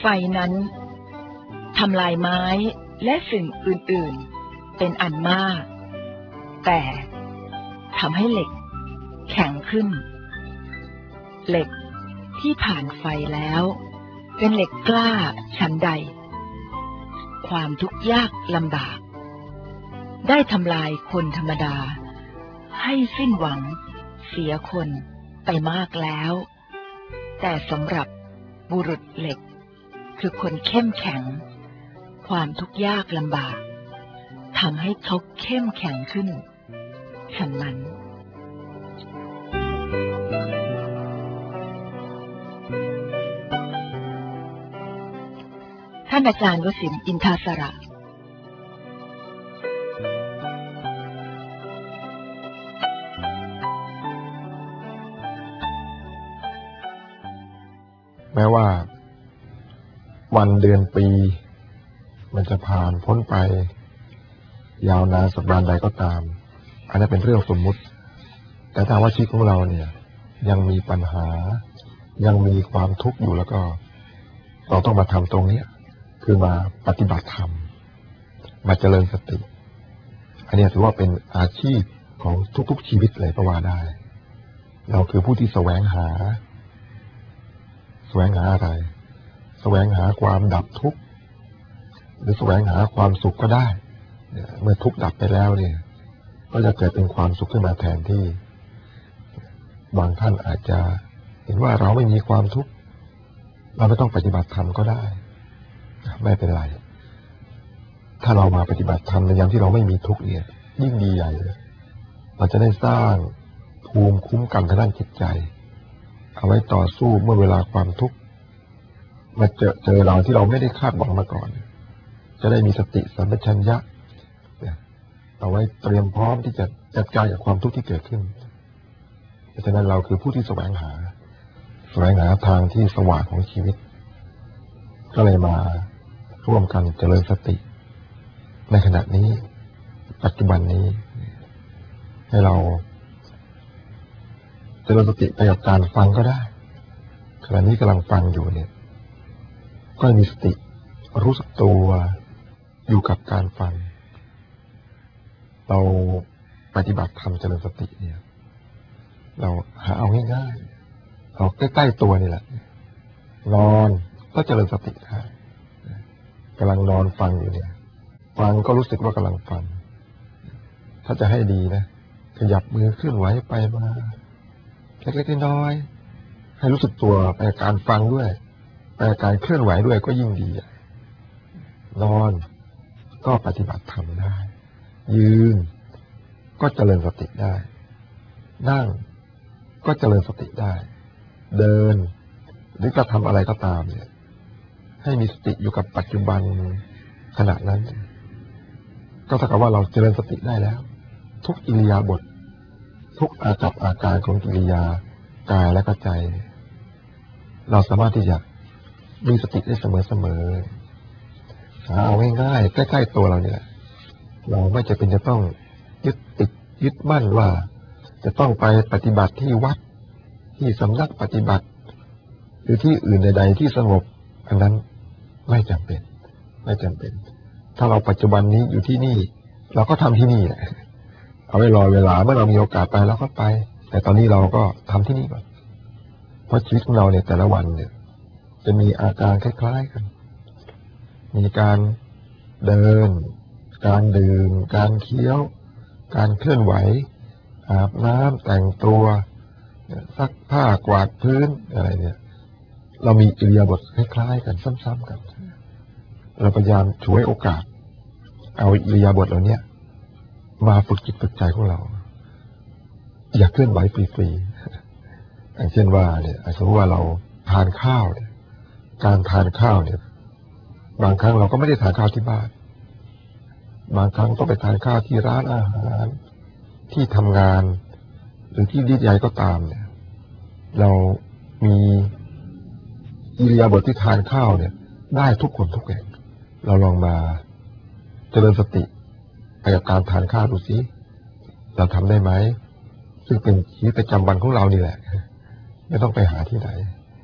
ฟนั้นทำลายไม้และสิ่งอื่นๆเป็นอันมากแต่ทำให้เหล็กแข็งขึ้นเหล็กที่ผ่านไฟแล้วเป็นเหล็กกล้าชั้นใดความทุกข์ยากลำบากได้ทำลายคนธรรมดาให้สิ้นหวังเสียคนไปมากแล้วแต่สำหรับบุรุษเหล็กคือคนเข้มแข็งความทุกข์ยากลำบากทำให้เขาเข้มแข็งขึ้นฉะนั้นท่านอาจารย์วสินทร์อินทาสระแม้ว่าวันเดือนปีมันจะผ่านพ้นไปยาวนานสัปดาห์ใดก็ตามอันนั้นเป็นเรื่องสมมุติแต่ถ้าว่าชีวิตของเราเนี่ยยังมีปัญหายังมีความทุกข์อยู่แล้วก็เราต้องมาทำตรงนี้คือมาปฏิบัติธรรมมาเจริญสติอันนี้ถือว่าเป็นอาชีพของทุกๆชีวิตเลยก็ว่าได้เราคือผู้ที่แสวงหาอะไรแสวงหาความดับทุกข์หรือแสวงหาความสุขก็ได้เมื่อทุกข์ดับไปแล้วเนี่ยก็จะเกิดเป็นความสุขขึ้นมาแทนที่บางท่านอาจจะเห็นว่าเราไม่มีความทุกข์เราไม่ต้องปฏิบัติธรรมก็ได้ไม่เป็นไรถ้าเรามาปฏิบัติธรรมในยามที่เราไม่มีทุกข์เนี่ยยิ่งดีใหญ่เลยเราจะได้สร้างภูมิคุ้มกันทางด้านจิตใจเอาไว้ต่อสู้เมื่อเวลาความทุกข์มาเจอเราที่เราไม่ได้คาดหวังมาก่อนจะได้มีสติสัมปชัญญะเอาไว้เตรียมพร้อมที่จะจัดการกับความทุกข์ที่เกิดขึ้นเพราะฉะนั้นเราคือผู้ที่แสวงหาทางที่สว่างของชีวิตก็เลยมาร่วมกันเจริญสติในขณะนี้ปัจจุบันนี้ให้เราเจริญสติไปกับการฟังก็ได้ขณะนี้กำลังฟังอยู่เนี่ยก็มีสติรู้สึกตัวอยู่กับการฟังเราปฏิบัติธรรมเจริญสติเนี่ยเราหาเอาง่ายๆเอาใกล้ๆตัวนี่แหละนอนก็เจริญสติได้กำลังนอนฟังอยู่เนี่ยฟังก็รู้สึกว่ากำลังฟังถ้าจะให้ดีนะขยับมือเคลื่อนไหวไปมาเล็กๆน้อยๆให้รู้สึกตัวไปกับการฟังด้วยไปกับการเคลื่อนไหวด้วยก็ยิ่งดีนอนก็ปฏิบัติธรรมได้ยืนก็เจริญสติได้นั่งก็เจริญสติได้เดินหรือจะทำอะไรก็ตามเนี่ยให้มีสติอยู่กับปัจจุบันขณะนั้นก็เท่ากับว่าเราเจริญสติได้แล้วทุกอิริยาบถทุกอาการของกิริยากายและใจเราสามารถที่จะมีสติได้เสมอเอาง่ายๆใกล้ๆตัวเราเนี่ยเราไม่จำเป็นจะต้องยึดมั่นว่าจะต้องไปปฏิบัติที่วัดที่สำนักปฏิบัติหรือที่อื่นใดๆที่สงบอันนั้นไม่จำเป็นถ้าเราปัจจุบันนี้อยู่ที่นี่เราก็ทำที่นี่แหละเอาไว้รอเวลาเมื่อเรามีโอกาสไปเราก็ไปแต่ตอนนี้เราก็ทำที่นี่ก่อนเพราะชีวิตของเราเนี่ยแต่ละวันเนี่ยจะมีอาการคล้ายๆกันมีการเดินการดื่มการเคี้ยวการเคลื่อนไหวอาบน้ำแต่งตัวซักผ้ากวาดพื้นอะไรเนี่ยเรามีอิริยาบถคล้ายๆกันซ้ำๆกันเราพยายามฉวยโอกาสเอาอิริยาบถเหล่านี้มาฝึกจิตฝึกใจของเราอย่าเคลื่อนไหวฟรีๆอย่างเช่นว่าเนี่ยสมมติว่าเราทานข้าวเนี่ยการทานข้าวเนี่ยบางครั้งเราก็ไม่ได้ทานข้าวที่บ้านบางครั้งต้องไปทานข้าวที่ร้านอาหารที่ทำงานหรือที่ดีใหญ่ก็ตามเนี่ยเรามีอิริยาบถที่ทานข้าวเนี่ยได้ทุกคนทุกแห่งเราลองมาเจริญสติไปกับการทานข้าวดูสิเราทำได้ไหมซึ่งเป็นชีวิตประจำวันของเรานี่แหละไม่ต้องไปหาที่ไหน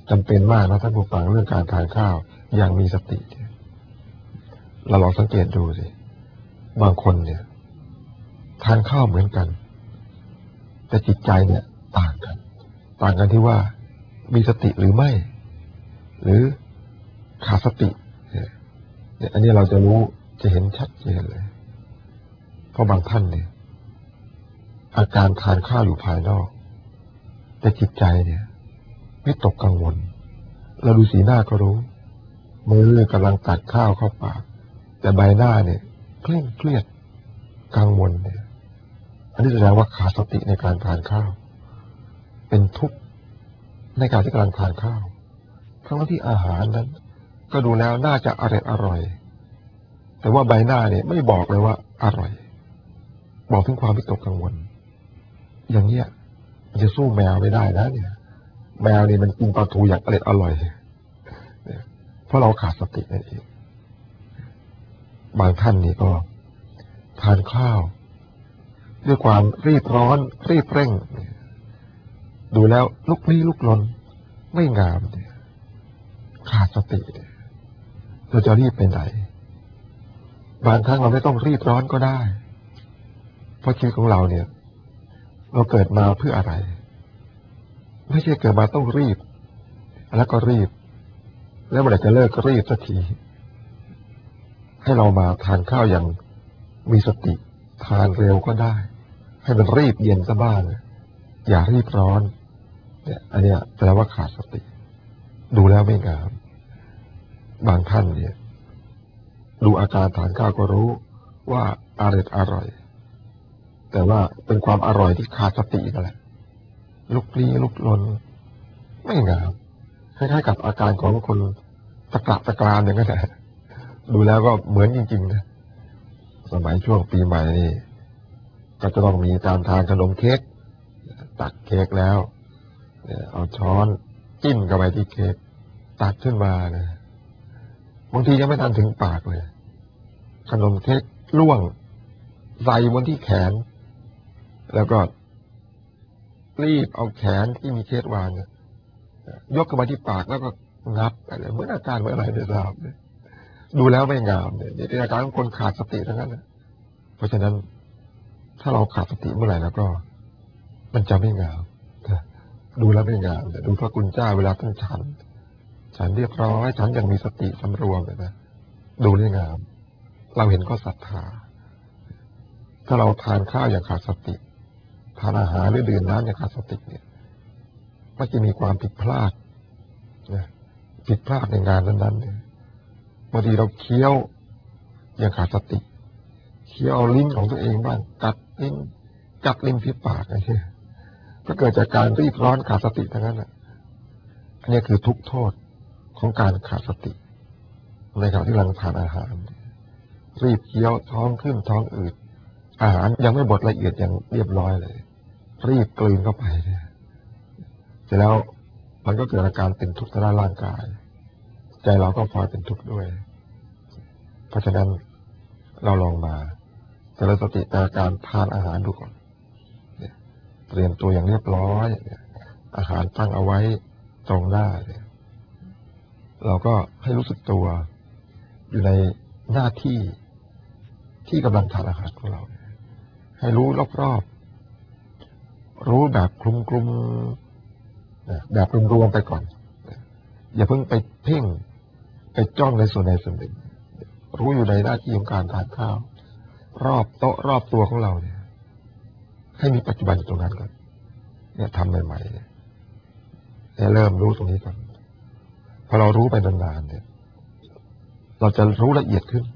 จำเป็นมากนะท่านผู้ฟังเรื่องการทานข้าวอย่างมีสติเราลองสังเกตดูสิบางคนเนี่ยทานข้าวเหมือนกันแต่จิตใจเนี่ยต่างกันที่ว่ามีสติหรือไม่หรือขาดสติเนี่ยอันนี้เราจะรู้จะเห็นชัดเจนเลยเพราะบางท่านเนี่ยอาการทานข้าวอยู่ภายนอกแต่จิตใจเนี่ยวิตกกังวลเราดูสีหน้าก็รู้มือกำลังตักข้าวเข้าปากแต่ใบหน้าเนี่ยเคร่งเครียดกังวลเนี่ยอันนี้แสดงว่าขาดสติในการทานข้าวเป็นทุกข์ในการที่กำลังทานข้าวทั้งที่อาหารนั้นก็ดูแล้วน่าจะอร่อยแต่ว่าใบหน้าเนี่ยไม่บอกเลยว่าอร่อยบอกถึงความวิตกกังวลอย่างเนี้ยมันจะสู้แมวไม่ได้นะเนี่ยแมวนี่มันกินปลาทูอย่างอร่อยเพราะเราขาดสตินั่นเองบางท่านนี่ก็ทานข้าวด้วยความรีบร้อนรีบเร่งดูแล้วลุกลี้ลุกลนไม่งามเนี่ยขาดสติเราจะรีบไปไหนบางครั้งเราไม่ต้องรีบร้อนก็ได้เพราะชีวิตของเราเนี่ยเราเกิดมาเพื่ออะไรไม่ใช่เกิดมาต้องรีบแล้วก็รีบแล้วเมื่อไหร่จะเลิกก็รีบสักทีให้เรามาทานข้าวอย่างมีสติทานเร็วก็ได้ให้มันรีบเย็นซะบ้างอย่ารีบร้อนเนี่ยอันเนี้ยแปลว่าขาดสติดูแล้วไม่งามบางท่านเนี่ยดูอาการทานข้าวก็รู้ว่าอร่อยแต่ว่าเป็นความอร่อยที่ขาดสตินั่นแหละลุกลี้ลุกลนไม่งามคล้ายๆกับอาการของคนตะกะตะกรามอย่างนั้นแหละดูแล้วก็เหมือนจริงๆนะสมัยช่วงปีใหม่นี่ก็จะต้องมีการทานขนมเค้กตักเค้กแล้วเอาช้อนจิ้มเข้าไปที่เค้กตักขึ้นมานะบางทียังไม่ทันถึงปากเลยขนมเค้กล่วงใส่บนที่แขนแล้วก็รีบเอาแขนที่มีเค้กวางยกขึ้นมาที่ปากแล้วก็งับอะไรเหมือนอาการเหมือนอะไรเดือดร้อนดูแล้วไม่งามเนี่ยเป็นอาการของคนขาดสติทั้งนั้นเพราะฉะนั้นถ้าเราขาดสติเมื่อไหร่แล้วก็มันจะไม่งามดูแล้วไม่งามแต่ดูพระคุณเจ้าเวลาท่านฉันเรียบร้อยฉันยังมีสติสำรวมเลยนะดูได้งามเราเห็นก็ศรัทธาถ้าเราทานข้าวอย่างขาดสติทานอาหารหรือดื่มน้ำอย่างขาดสติเนี่ยก็จะมีความผิดพลาดผิดพลาดในงานนั้นๆเนี่ยบางทีเราเคี้ยวอย่างขาดสติเคี้ยวเอาลิ้นของตัวเองบ้างกัดลิ้นที่ปากอะไรเงี้ยก็เกิดจากการรีบร้อนขาดสติทั้งนั้นแหละอันนี้คือทุกโทษของการขาดสติในขณะที่กำลังทานอาหารรีบเคี้ยวท้องขึ้นท้องอืดอาหารยังไม่บดละเอียดอย่างเรียบร้อยเลยรีบกลืนเข้าไปเสร็จแล้วมันก็เกิดอาการเป็นทุกข์ทางด้านร่างกายใจเราก็พลอยเป็นทุกข์ด้วยเพราะฉะนั้นเราลองมาเจริญสติในการทานอาหารดูก่อนเตรียมตัวอย่างเรียบร้อยอาหารตั้งเอาไว้ตรงหน้าเราก็ให้รู้สึกตัวอยู่ในหน้าที่กำลังทานอาหารของเราให้รู้รอบๆรู้แบบคลุมๆแบบรวมๆไปก่อนอย่าเพิ่งไปเพ่งไปจ้องในส่วนใดส่วนหนึ่งรู้อยู่ในหน้าที่ของการทานข้าวรอบโต๊ะรอบตัวของเราเนี่ยให้มีปัจจุบันอยู่ตรงนั้นก่อนเนี่ยทำใหม่ๆเนี่ยเริ่มรู้ตรงนี้ก่อนพอเรารู้ไปนานๆเนี่ยเราจะรู้ละเอียดขึ้น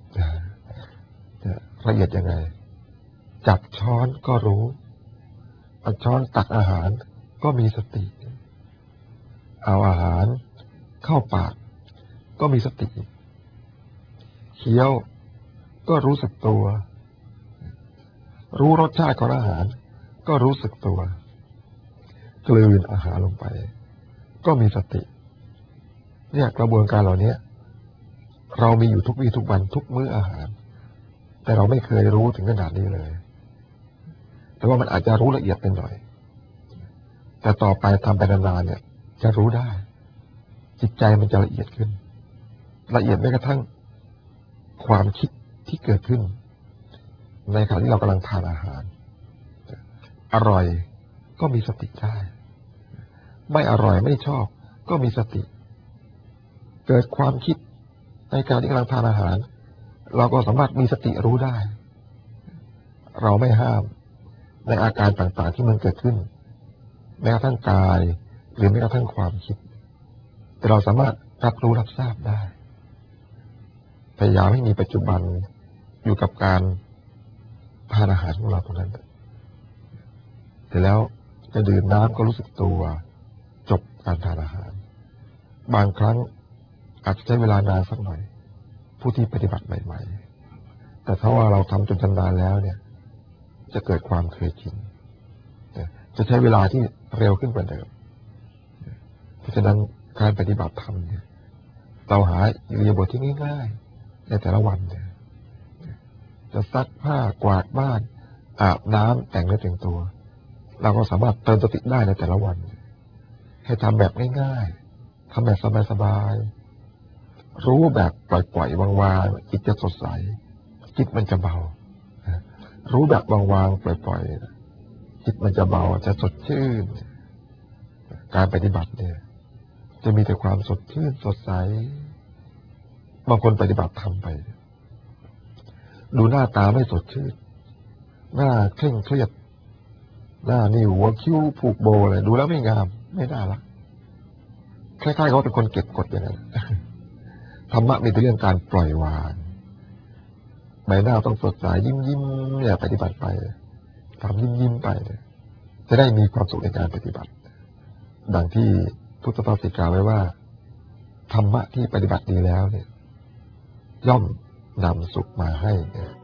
ละเอียดยังไงจับช้อนก็รู้เอาช้อนตักอาหารก็มีสติเอาอาหารเข้าปากก็มีสติเคี้ยวก็รู้สึกตัวรู้รสชาติของอาหารก็รู้สึกตัวกลืนอาหารลงไปก็มีสติเนี่ยกระบวนการเหล่านี้เรามีอยู่ทุกวี่ทุกวันทุกมื้ออาหารแต่เราไม่เคยรู้ถึงขนาดนี้เลยแต่ว่ามันอาจจะรู้ละเอียดไปหน่อยแต่ต่อไปทำไปนานๆเนี่ยจะรู้ได้จิตใจมันจะละเอียดขึ้นละเอียดแม้กระทั่งความคิดที่เกิดขึ้นในขณะที่เรากำลังทานอาหารอร่อยก็มีสติได้ไม่อร่อยไม่ชอบก็มีสติเกิดความคิดในการที่กำลังทานอาหารเราก็สามารถมีสติรู้ได้เราไม่ห้ามในอาการต่างๆที่มันเกิดขึ้นแม้กระทั่งกายหรือแม้กระทั่งความคิดแต่เราสามารถรับรู้รับทราบได้พยายามให้มีปัจจุบันอยู่กับการทานอาหารของเราตรงนั้นเสร็จแล้วจะดื่มน้ำก็รู้สึกตัวจบการทานอาหารบางครั้งอาจจะใช้เวลานานสักหน่อยผู้ที่ปฏิบัติใหม่ๆแต่ถ้าว่าเราทำจนชำนาญแล้วเนี่ยจะเกิดความเคยชินจะใช้เวลาที่เร็วขึ้นกว่าเดิมเพราะฉะนั้นการปฏิบัติธรรมเนี่ยเราหาอิริยาบถที่ง่ายๆในแต่ละวันเนี่ยจะซักผ้ากวาดบ้านอาบน้ำแต่งเนื้อแต่งตัวเราก็สามารถเติมสติได้ในแต่ละวันให้ทำแบบง่ายๆทำแบบสบายๆรู้แบบปล่อยๆวางๆจิตจะสดใสจิตมันจะเบารู้แบบวางๆปล่อยๆจิตมันจะเบาจะสดชื่นการปฏิบัติเนี่ยจะมีแต่ความสดชื่นสดใสบางคนปฏิบัติทำไปดูหน้าตาไม่สดชื่นหน้าเคร่งเครียดหน้านี่หัวคิ้วผูกโบอะไรดูแล้วไม่งามไม่น่ารักคล้ายๆเขาเป็นคนเก็บกดอย่างนั้นธรรมะมีแต่เรื่องการปล่อยวางใบหน้าต้องสดใสยิ้มๆเนี่ยปฏิบัติไปทำยิ้มๆไปจะได้มีความสุขในการปฏิบัติดังที่พุทธภาษิตกล่าวไว้ว่าธรรมะที่ปฏิบัติดีแล้วเนี่ยย่อมนำสุขมาให้